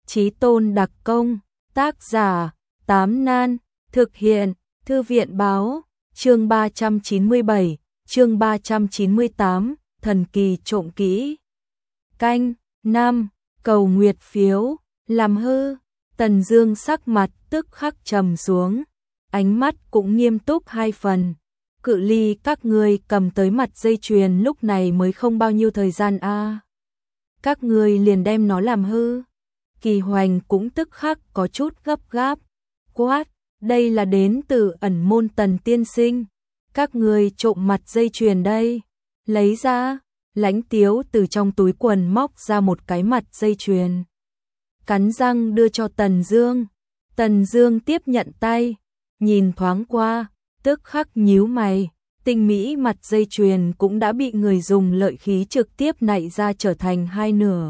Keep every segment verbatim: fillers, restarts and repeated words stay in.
Chí tôn đặc công, tác giả, Tám Nan, thực hiện, Thư viện báo, chương ba trăm chín mươi bảy, chương ba trăm chín mươi tám, thần kỳ trộm kỹ. Canh, năm, cầu nguyệt phiếu, làm hư, Tần Dương sắc mặt tức khắc trầm xuống, ánh mắt cũng nghiêm túc hai phần. Cự ly các ngươi cầm tới mặt dây chuyền lúc này mới không bao nhiêu thời gian a. À. Các ngươi liền đem nó làm hư. Kỳ Hoành cũng tức khắc có chút gấp gáp, quát, đây là đến từ ẩn môn Tần tiên sinh, các ngươi trộm mặt dây chuyền đây, lấy ra. Lãnh Tiếu từ trong túi quần móc ra một cái mặt dây chuyền, cắn răng đưa cho Tần Dương. Tần Dương tiếp nhận tay, nhìn thoáng qua, tức khắc nhíu mày, tinh mỹ mặt dây chuyền cũng đã bị người dùng lợi khí trực tiếp nạy ra trở thành hai nửa.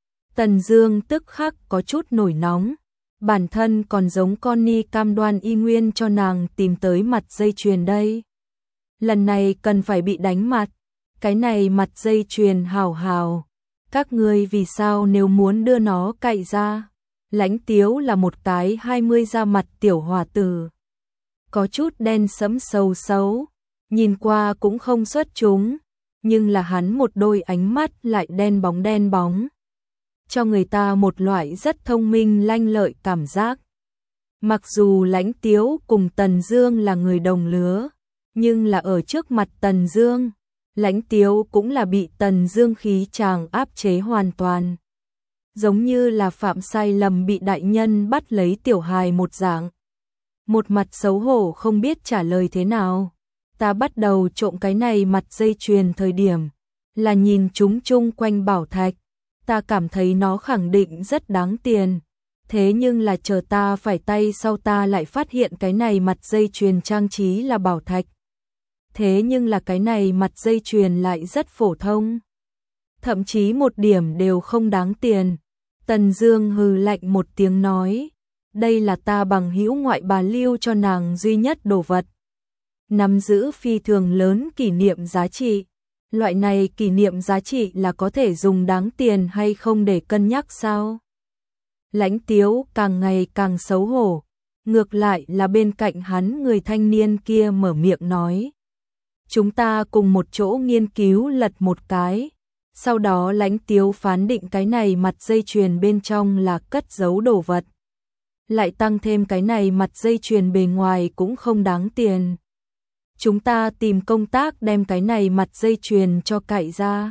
Tần Dương tức khắc có chút nổi nóng, bản thân còn giống Connie cam đoan y nguyên cho nàng tìm tới mặt dây chuyền đây. Lần này cần phải bị đánh mặt, cái này mặt dây chuyền hảo hảo, các ngươi vì sao nếu muốn đưa nó cạy ra? Lãnh Tiếu là một cái hai mươi ra mặt tiểu hòa tử, có chút đen sẫm sâu xấu, nhìn qua cũng không xuất chúng, nhưng là hắn một đôi ánh mắt lại đen bóng đen bóng, cho người ta một loại rất thông minh lanh lợi cảm giác. Mặc dù Lãnh Tiếu cùng Tần Dương là người đồng lứa, nhưng là ở trước mặt Tần Dương, Lãnh Tiếu cũng là bị Tần Dương khí chàng áp chế hoàn toàn. Giống như là phạm sai lầm bị đại nhân bắt lấy tiểu hài một dạng. Một mặt xấu hổ không biết trả lời thế nào. Ta bắt đầu trộm cái này mặt dây chuyền thời điểm, là nhìn chúng chung quanh bảo thạch. Ta cảm thấy nó khẳng định rất đáng tiền. Thế nhưng là chờ ta phải tay sau ta lại phát hiện cái này mặt dây chuyền trang trí là bảo thạch. Thế nhưng là cái này mặt dây chuyền lại rất phổ thông. Thậm chí một điểm đều không đáng tiền. Tần Dương hừ lạnh một tiếng nói, đây là ta bằng hữu ngoại bà lưu cho nàng duy nhất đồ vật. Nắm giữ phi thường lớn kỷ niệm giá trị. Loại này kỷ niệm giá trị là có thể dùng đáng tiền hay không để cân nhắc sao? Lãnh Tiếu càng ngày càng xấu hổ. Ngược lại là bên cạnh hắn người thanh niên kia mở miệng nói, chúng ta cùng một chỗ nghiên cứu lật một cái. Sau đó Lãnh Tiếu phán định cái này mặt dây chuyền bên trong là cất giấu đồ vật. Lại tăng thêm cái này mặt dây chuyền bề ngoài cũng không đáng tiền. Chúng ta tìm công tác đem cái này mặt dây chuyền cho cạy ra.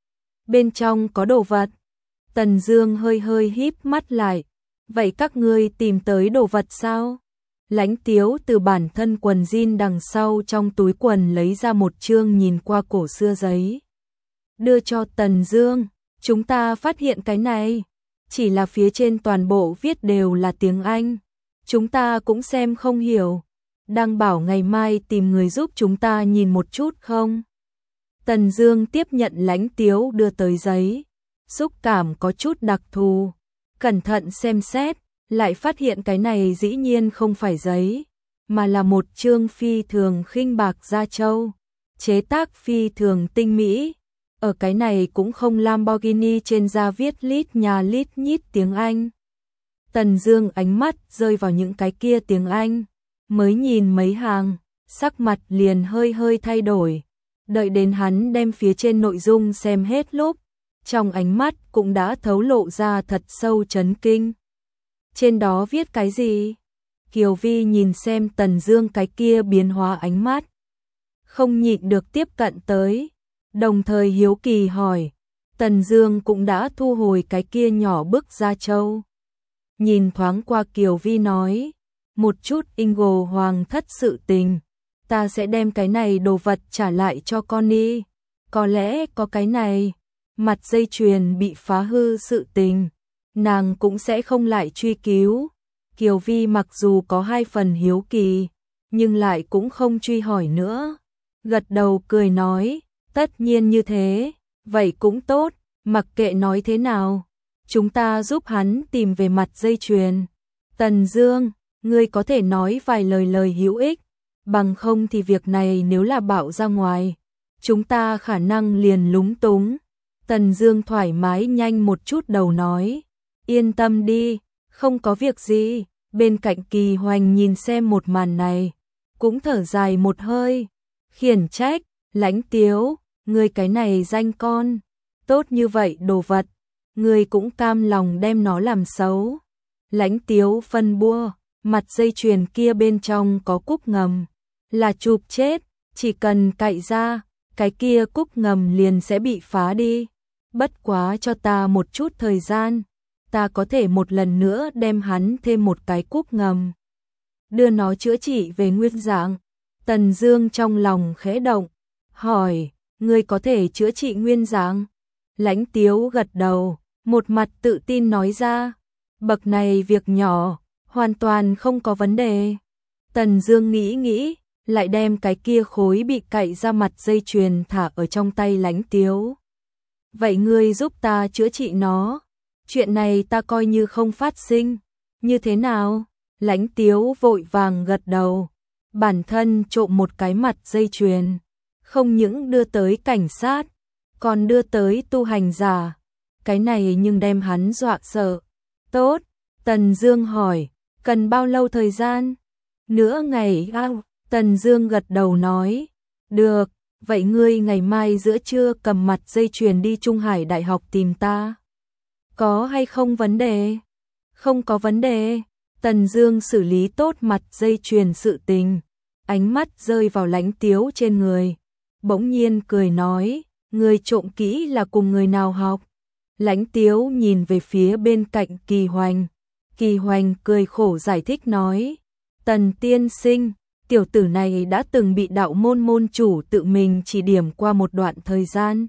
Bên trong có đồ vật. Tần Dương hơi hơi híp mắt lại. Vậy các ngươi tìm tới đồ vật sao? Lãnh Tiếu từ bản thân quần jean đằng sau trong túi quần lấy ra một chương nhìn qua cổ xưa giấy. Đưa cho Tần Dương, chúng ta phát hiện cái này, chỉ là phía trên toàn bộ viết đều là tiếng Anh, chúng ta cũng xem không hiểu, đang bảo ngày mai tìm người giúp chúng ta nhìn một chút không? Tần Dương tiếp nhận Lãnh Tiếu đưa tới giấy, xúc cảm có chút đặc thù, cẩn thận xem xét, lại phát hiện cái này dĩ nhiên không phải giấy, mà là một chương phi thường khinh bạc da trâu, chế tác phi thường tinh mỹ. Ở cái này cũng không Lamborghini trên da viết lít nhà lít nhít tiếng Anh. Tần Dương ánh mắt rơi vào những cái kia tiếng Anh, mới nhìn mấy hàng, sắc mặt liền hơi hơi thay đổi. Đợi đến hắn đem phía trên nội dung xem hết lúc, trong ánh mắt cũng đã thấu lộ ra thật sâu chấn kinh. Trên đó viết cái gì? Kiều Vi nhìn xem Tần Dương cái kia biến hóa ánh mắt, không nhịn được tiếp cận tới, đồng thời hiếu kỳ hỏi. Tần Dương cũng đã thu hồi cái kia nhỏ bức da trâu. Nhìn thoáng qua Kiều Vi nói, một chút Ingo hoàng thất sự tình, ta sẽ đem cái này đồ vật trả lại cho Connie. Có lẽ có cái này, mặt dây chuyền bị phá hư sự tình, nàng cũng sẽ không lại truy cứu. Kiều Vi mặc dù có hai phần hiếu kỳ, nhưng lại cũng không truy hỏi nữa. Gật đầu cười nói, tất nhiên như thế, vậy cũng tốt, mặc kệ nói thế nào, chúng ta giúp hắn tìm về mặt dây chuyền. Tần Dương, ngươi có thể nói vài lời lời hữu ích, bằng không thì việc này nếu là bạo ra ngoài, chúng ta khả năng liền lúng túng. Tần Dương thoải mái nhanh một chút đầu nói, Yên tâm đi, không có việc gì. Bên cạnh Kỳ Hoành nhìn xem một màn này, cũng thở dài một hơi, khiển trách, Lãnh Tiếu, ngươi cái này danh con, tốt như vậy đồ vật, ngươi cũng cam lòng đem nó làm xấu. Lãnh Tiếu phân bua, mặt dây chuyền kia bên trong có cúc ngầm, là chụp chết, chỉ cần cạy ra, cái kia cúc ngầm liền sẽ bị phá đi. Bất quá cho ta một chút thời gian, ta có thể một lần nữa đem hắn thêm một cái cúc ngầm, đưa nó chữa trị về nguyên dạng. Tần Dương trong lòng khẽ động, hỏi, ngươi có thể chữa trị nguyên dạng? Lãnh Tiếu gật đầu, một mặt tự tin nói ra, bậc này việc nhỏ, hoàn toàn không có vấn đề. Tần Dương nghĩ nghĩ, lại đem cái kia khối bị cạy ra mặt dây chuyền thả ở trong tay Lãnh Tiếu. Vậy ngươi giúp ta chữa trị nó, chuyện này ta coi như không phát sinh, như thế nào? Lãnh Tiếu vội vàng gật đầu, bản thân trộm một cái mặt dây chuyền, không những đưa tới cảnh sát, còn đưa tới tu hành giả, cái này nhưng đem hắn dọa sợ. Tốt, Tần Dương hỏi, cần bao lâu thời gian? Nửa ngày ao, Tần Dương gật đầu nói, được, vậy ngươi ngày mai giữa trưa cầm mặt dây chuyền đi Trung Hải Đại học tìm ta. Có hay không vấn đề? Không có vấn đề. Tần Dương xử lý tốt mặt dây chuyền sự tình, ánh mắt rơi vào Lãnh Tiếu trên người, bỗng nhiên cười nói, ngươi trộm kỹ là cùng người nào học? Lãnh Tiếu nhìn về phía bên cạnh Kỳ Hoành, Kỳ Hoành cười khổ giải thích nói, Tần tiên sinh, tiểu tử này đã từng bị đạo môn môn chủ tự mình chỉ điểm qua một đoạn thời gian.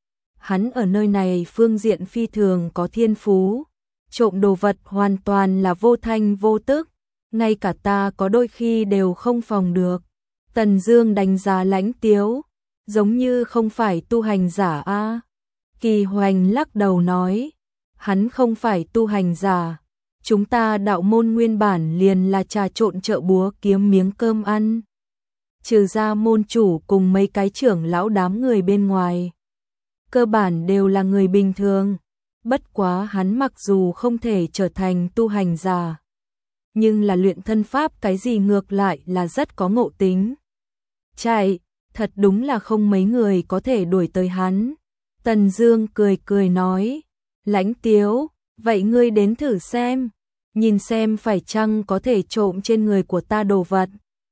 Hắn ở nơi này phương diện phi thường có thiên phú, trộm đồ vật hoàn toàn là vô thanh vô tức, ngay cả ta có đôi khi đều không phòng được. Tần Dương đánh giá Lãnh Tiếu, giống như không phải tu hành giả a. Kỳ Hoành lắc đầu nói, hắn không phải tu hành giả, chúng ta đạo môn nguyên bản liền là trà trộn chợ búa kiếm miếng cơm ăn. Trừ ra môn chủ cùng mấy cái trưởng lão đám người bên ngoài, cơ bản đều là người bình thường. Bất quá hắn mặc dù không thể trở thành tu hành giả, nhưng là luyện thân pháp cái gì ngược lại là rất có ngộ tính. Chạy, thật đúng là không mấy người có thể đuổi tới hắn. Tần Dương cười cười nói, Lãnh Tiếu, vậy ngươi đến thử xem, nhìn xem phải chăng có thể trộm trên người của ta đồ vật.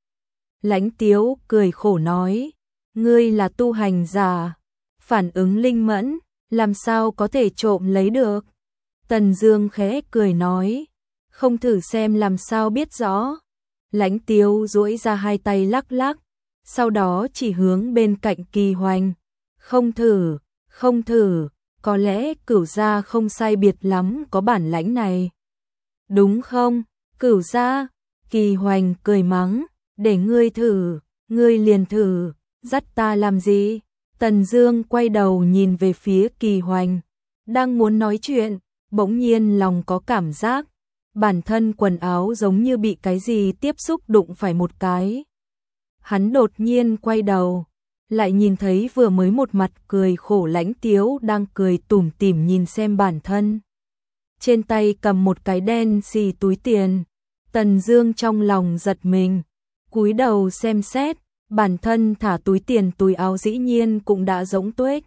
Lãnh Tiếu cười khổ nói, ngươi là tu hành giả, phản ứng linh mẫn, làm sao có thể trộm lấy được? Tần Dương khẽ cười nói, không thử xem làm sao biết rõ. Lãnh Tiếu duỗi ra hai tay lắc lắc, sau đó chỉ hướng bên cạnh Kỳ Hoành, không thử, không thử, có lẽ Cửu gia không sai biệt lắm có bản lãnh này. Đúng không? Cửu gia? Kỳ Hoành cười mắng, để ngươi thử, ngươi liền thử, dắt ta làm gì? Tần Dương quay đầu nhìn về phía Kỳ Hoành, đang muốn nói chuyện, bỗng nhiên lòng có cảm giác, bản thân quần áo giống như bị cái gì tiếp xúc đụng phải một cái. Hắn đột nhiên quay đầu, lại nhìn thấy vừa mới một mặt cười khổ Lãnh Tiếu đang cười tủm tỉm nhìn xem bản thân. Trên tay cầm một cái đen xì túi tiền, Tần Dương trong lòng giật mình, cúi đầu xem xét, bản thân thả túi tiền túi áo dĩ nhiên cũng đã rỗng tuếch.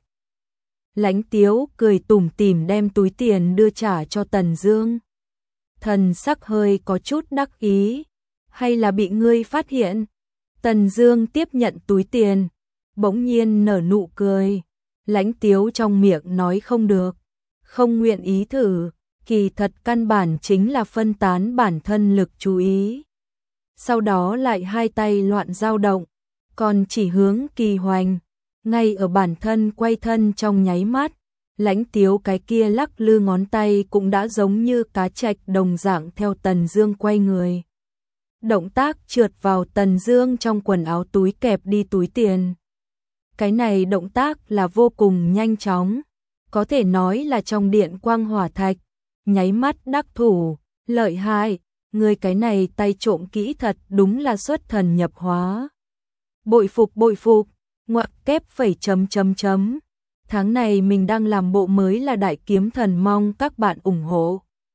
Lãnh Tiếu cười tủm tỉm đem túi tiền đưa trả cho Tần Dương. Thần sắc hơi có chút đắc ý, hay là bị ngươi phát hiện? Tần Dương tiếp nhận túi tiền, bỗng nhiên nở nụ cười. Lãnh Tiếu trong miệng nói không được, không nguyện ý thử, kỳ thật căn bản chính là phân tán bản thân lực chú ý. Sau đó lại hai tay loạn dao động, còn chỉ hướng Kỳ Hoành, ngay ở bản thân quay thân trong nháy mắt, Lãnh Tiếu cái kia lắc lư ngón tay cũng đã giống như cá trạch đồng dạng theo Tần Dương quay người. Động tác trượt vào Tần Dương trong quần áo túi kẹp đi túi tiền. Cái này động tác là vô cùng nhanh chóng, có thể nói là trong điện quang hỏa thạch, nháy mắt đắc thủ, lợi hại, người cái này tay trộm kỹ thật đúng là xuất thần nhập hóa. Bội phục bội phục, ngoặc kép phẩy chấm chấm chấm. Tháng này mình đang làm bộ mới là Đại Kiếm Thần, mong các bạn ủng hộ.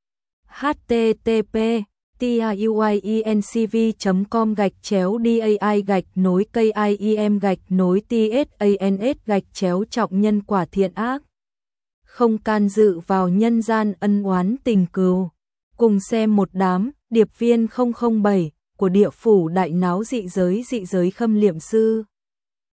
http tiuiencv chấm com gạch chéo dai gạch nối kim gạch nối tsans gạch chéo trọng nhân quả thiện ác. Không can dự vào nhân gian ân oán tình cừu. Cùng xem một đám điệp viên không không bảy của địa phủ đại náo dị giới dị giới khâm liệm sư.